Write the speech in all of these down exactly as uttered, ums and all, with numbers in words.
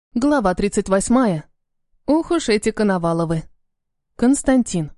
Глава тридцать восьмая. Ох уж эти Коноваловы. Константин.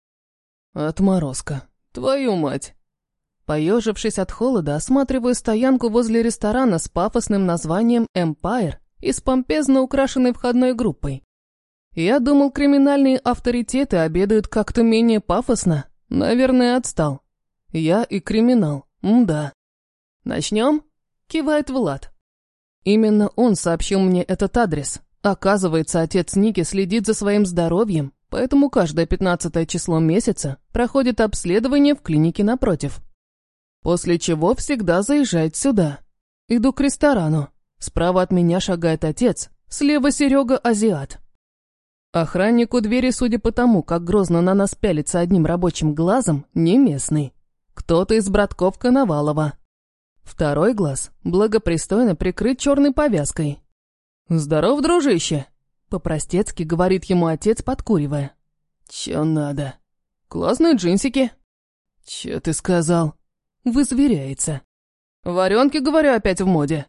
Отморозка. Твою мать. Поежившись от холода, осматриваю стоянку возле ресторана с пафосным названием «Эмпайр» и с помпезно украшенной входной группой. Я думал, криминальные авторитеты обедают как-то менее пафосно. Наверное, отстал. Я и криминал. Мда. «Начнем?» — кивает Влад. Именно он сообщил мне этот адрес. Оказывается, отец Ники следит за своим здоровьем, поэтому каждое пятнадцатое число месяца проходит обследование в клинике напротив. После чего всегда заезжает сюда. Иду к ресторану. Справа от меня шагает отец, слева Серега азиат. Охранник у двери, судя по тому, как грозно на нас пялится одним рабочим глазом, не местный. Кто-то из братков Коновалова. Второй глаз благопристойно прикрыт черной повязкой. «Здоров, дружище!» — по-простецки говорит ему отец, подкуривая. «Чё надо?» «Классные джинсики». «Чё ты сказал?» — вызверяется. «Варёнки, говорю, опять в моде».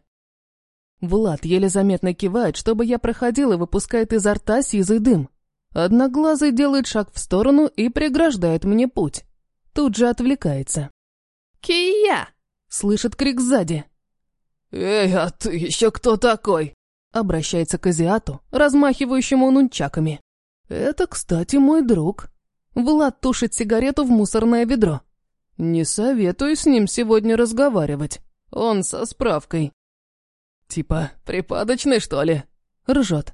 Влад еле заметно кивает, чтобы я проходил, и выпускает изо рта сизый дым. Одноглазый делает шаг в сторону и преграждает мне путь. Тут же отвлекается. «Кия!» — слышит крик сзади. «Эй, а ты еще кто такой?» — обращается к азиату, размахивающему нунчаками. «Это, кстати, мой друг». Влад тушит сигарету в мусорное ведро. «Не советую с ним сегодня разговаривать. Он со справкой». «Типа припадочный, что ли?» — ржет.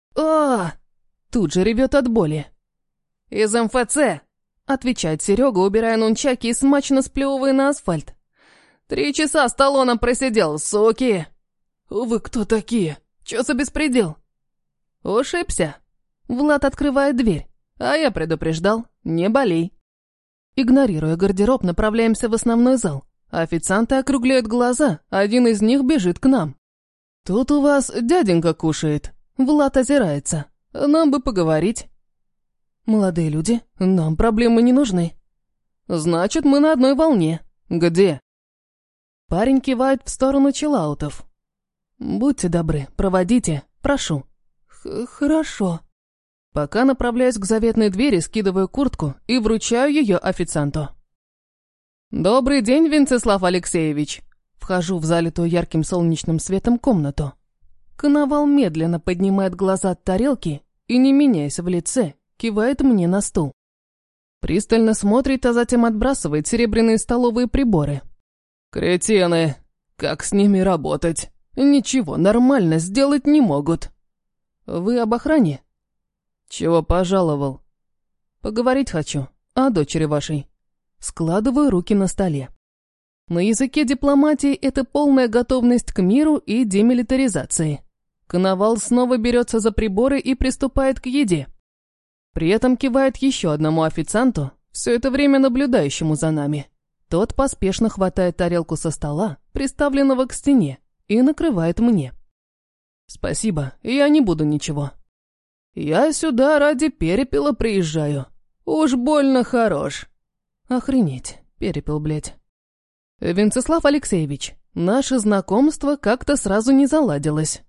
а Тут же ревет от боли. «Из эм эф цэ!» — отвечает Серега, убирая нунчаки и смачно сплевывая на асфальт. «Три часа с талоном просидел, суки!» «Вы кто такие? Чё за беспредел?» «Ушибся?» Влад открывает дверь, а я предупреждал, не болей. Игнорируя гардероб, направляемся в основной зал. Официанты округляют глаза, один из них бежит к нам. «Тут у вас дяденька кушает». Влад озирается. «Нам бы поговорить». «Молодые люди, нам проблемы не нужны». «Значит, мы на одной волне. Где?» Парень кивает в сторону чиллаутов. «Будьте добры, проводите, прошу». Х «Хорошо». Пока направляюсь к заветной двери, скидываю куртку и вручаю ее официанту. «Добрый день, Венцеслав Алексеевич». Вхожу в залитую ярким солнечным светом комнату. Коновал медленно поднимает глаза от тарелки и, не меняясь в лице, кивает мне на стул. Пристально смотрит, а затем отбрасывает серебряные столовые приборы. «Кретины! Как с ними работать? Ничего нормально сделать не могут. Вы об охране?» «Чего пожаловал?» «Поговорить хочу. О дочери вашей». Складываю руки на столе. На языке дипломатии это полная готовность к миру и демилитаризации. Коновал снова берется за приборы и приступает к еде. При этом кивает еще одному официанту, все это время наблюдающему за нами. Тот поспешно хватает тарелку со стола, приставленного к стене, и накрывает мне. «Спасибо, я не буду ничего. Я сюда ради перепела приезжаю. Уж больно хорош». «Охренеть, перепел, блядь». «Венцеслав Алексеевич, наше знакомство как-то сразу не заладилось».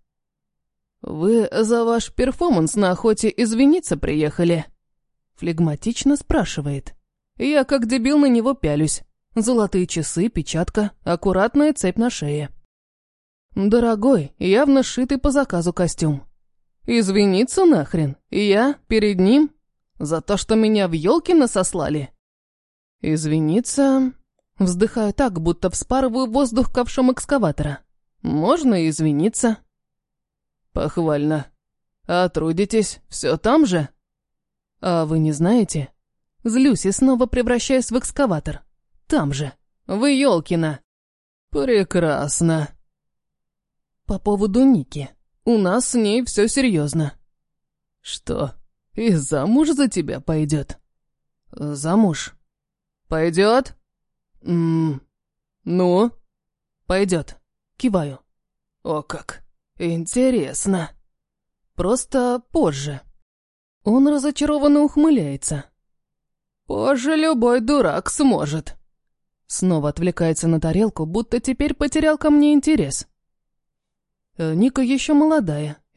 «Вы за ваш перформанс на охоте извиниться приехали?» Флегматично спрашивает. Я как дебил на него пялюсь. Золотые часы, печатка, аккуратная цепь на шее. Дорогой, явно сшитый по заказу костюм. Извиниться нахрен? Я перед ним? За то, что меня в елки насослали? Извиниться... Вздыхаю так, будто вспарываю воздух ковшом экскаватора. Можно извиниться. Похвально. А трудитесь все там же? А вы не знаете? Злюсь и снова превращаюсь в экскаватор. Там же. Вы Ёлкина. Прекрасно. По поводу Ники. У нас с ней все серьезно. Что, и замуж за тебя пойдет? Замуж. Пойдет? Ммм, ну? Пойдет. Киваю. О как, интересно. Просто позже. Он разочарованно ухмыляется. Позже любой дурак сможет. Снова отвлекается на тарелку, будто теперь потерял ко мне интерес. Ника еще молодая,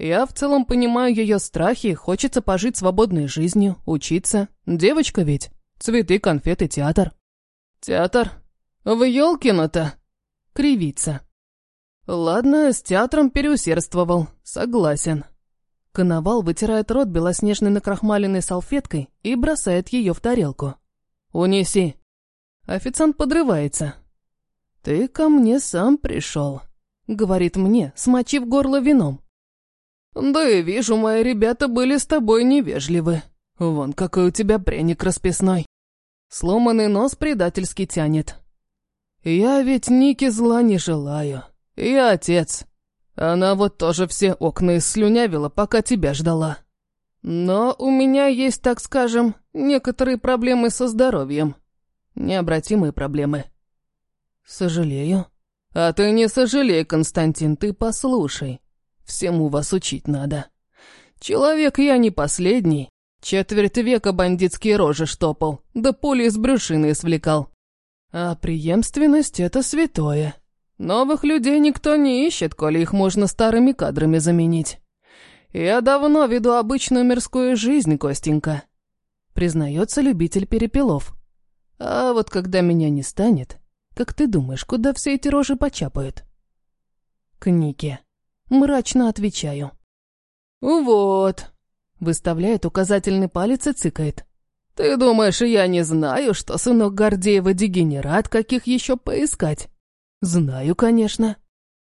Я в целом понимаю ее страхи, хочется пожить свободной жизнью, учиться. Девочка ведь. Цветы, конфеты, театр. Театр? В Ёлкино-то? Кривится. Ладно, с театром переусердствовал, согласен. Коновал вытирает рот белоснежной накрахмаленной салфеткой и бросает ее в тарелку. «Унеси». Официант подрывается. «Ты ко мне сам пришел», — говорит мне, смочив горло вином. «Да и вижу, мои ребята были с тобой невежливы. Вон какой у тебя пряник расписной». Сломанный нос предательски тянет. «Я ведь Нике зла не желаю. Я отец. Она вот тоже все окна исслюнявила, пока тебя ждала. Но у меня есть, так скажем, некоторые проблемы со здоровьем. Необратимые проблемы». «Сожалею». «А ты не сожалей, Константин, ты послушай. Всему вас учить надо. Человек я не последний. Четверть века бандитские рожи штопал, да пули из брюшины извлекал. А преемственность — это святое. Новых людей никто не ищет, коли их можно старыми кадрами заменить. Я давно веду обычную мирскую жизнь, Костенька», — признается любитель перепелов. «А вот когда меня не станет, как ты думаешь, куда все эти рожи почапают?» «К Нике». Мрачно отвечаю. «Вот», — выставляет указательный палец и цыкает. «Ты думаешь, я не знаю, что сынок Гордеева дегенерат, каких еще поискать?» «Знаю, конечно.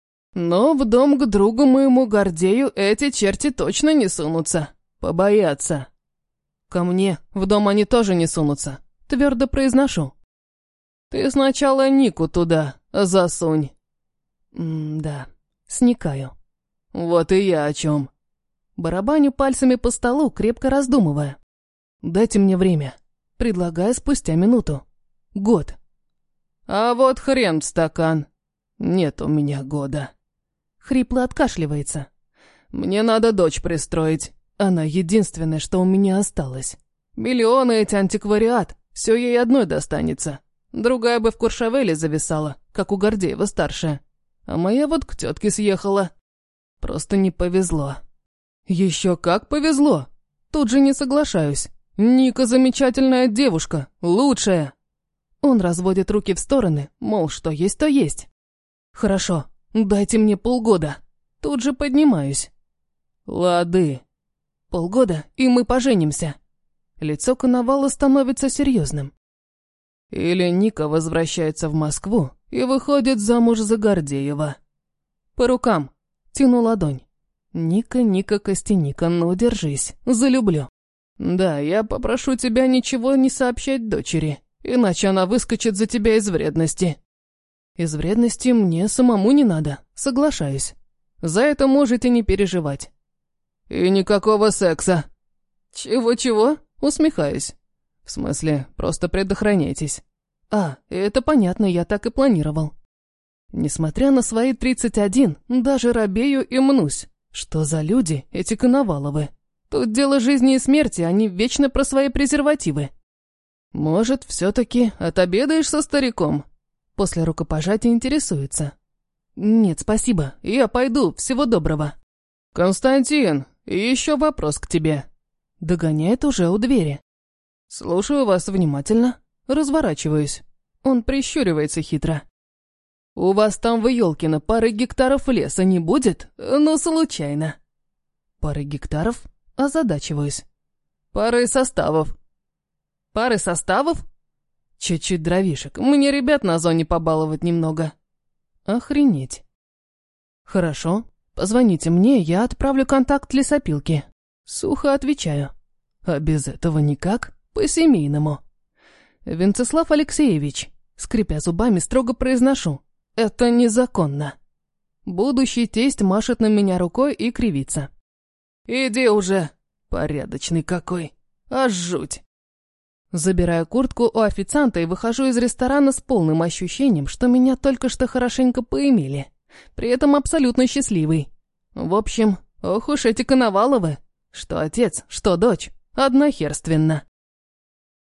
Но в дом к другу моему Гордею эти черти точно не сунутся. Побоятся. Ко мне в дом они тоже не сунутся, твердо произношу. Ты сначала Нику туда засунь». М-да, сникаю. «Вот и я о чем». Барабаню пальцами по столу, крепко раздумывая. «Дайте мне время», предлагаю спустя минуту. «Год». «А вот хрен в стакан. Нет у меня года». Хрипло откашливается. «Мне надо дочь пристроить. Она единственная, что у меня осталось. Миллионы эти антиквариат, все ей одной достанется. Другая бы в Куршавеле зависала, как у Гордеева-старшая. А моя вот к тетке съехала. Просто не повезло». «Еще как повезло. Тут же не соглашаюсь. Ника замечательная девушка, лучшая». Он разводит руки в стороны, мол, что есть, то есть. «Хорошо, дайте мне полгода». Тут же поднимаюсь. «Лады». «Полгода, и мы поженимся». Лицо Коновала становится серьезным. «Или Ника возвращается в Москву и выходит замуж за Гордеева». «По рукам». Тяну ладонь. «Ника, Ника, Костяника, ну держись, залюблю». «Да, я попрошу тебя ничего не сообщать дочери, иначе она выскочит за тебя из вредности». «Из вредности мне самому не надо, соглашаюсь. За это можете не переживать». «И никакого секса». «Чего-чего?» Усмехаюсь. «В смысле, просто предохраняйтесь». «А, это понятно, я так и планировал». Несмотря на свои тридцать один, даже робею и мнусь. Что за люди эти Коноваловы? Тут дело жизни и смерти, они вечно про свои презервативы. «Может, все-таки отобедаешь со стариком?» После рукопожатия интересуется. «Нет, спасибо, я пойду, всего доброго». «Константин, еще вопрос к тебе». Догоняет уже у двери. «Слушаю вас внимательно». Разворачиваюсь. Он прищуривается хитро. «У вас там в Ёлкино пары гектаров леса не будет? Ну, случайно». «Пары гектаров?» Озадачиваюсь. «Пары составов». «Пары составов?» «Чуть-чуть дровишек. Мне ребят на зоне побаловать немного». «Охренеть». «Хорошо. Позвоните мне, я отправлю контакт лесопилки». Сухо отвечаю. «А без этого никак? По-семейному». «Венцеслав Алексеевич», скрипя зубами, строго произношу. «Это незаконно». Будущий тесть машет на меня рукой и кривится. «Иди уже, порядочный какой, аж жуть». Забираю куртку у официанта и выхожу из ресторана с полным ощущением, что меня только что хорошенько поимели. При этом абсолютно счастливый. В общем, ох уж эти Коноваловы. Что отец, что дочь, однохерственно.